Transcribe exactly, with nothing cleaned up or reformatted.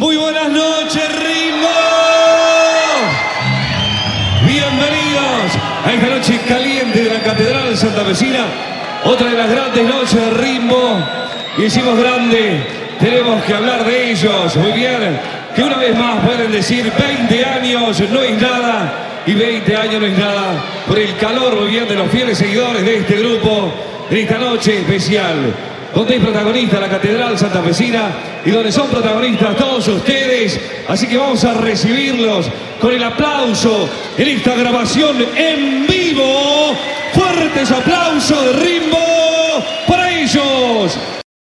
Muy buenas noches, Rimbo. Bienvenidos a esta noche caliente de la Catedral Santafesina. Otra de las grandes noches de Rimbo. Y decimos grande, tenemos que hablar de ellos. Muy bien, que una vez más pueden decir veinte años no es nada. Y veinte años no es nada por el calor, muy bien, de los fieles seguidores de este grupo en esta noche especial, donde es protagonista la Catedral Santafesina y donde son protagonistas todos ustedes. Así que vamos a recibirlos con el aplauso en esta grabación en vivo. Fuertes aplausos de Rimbo para ellos.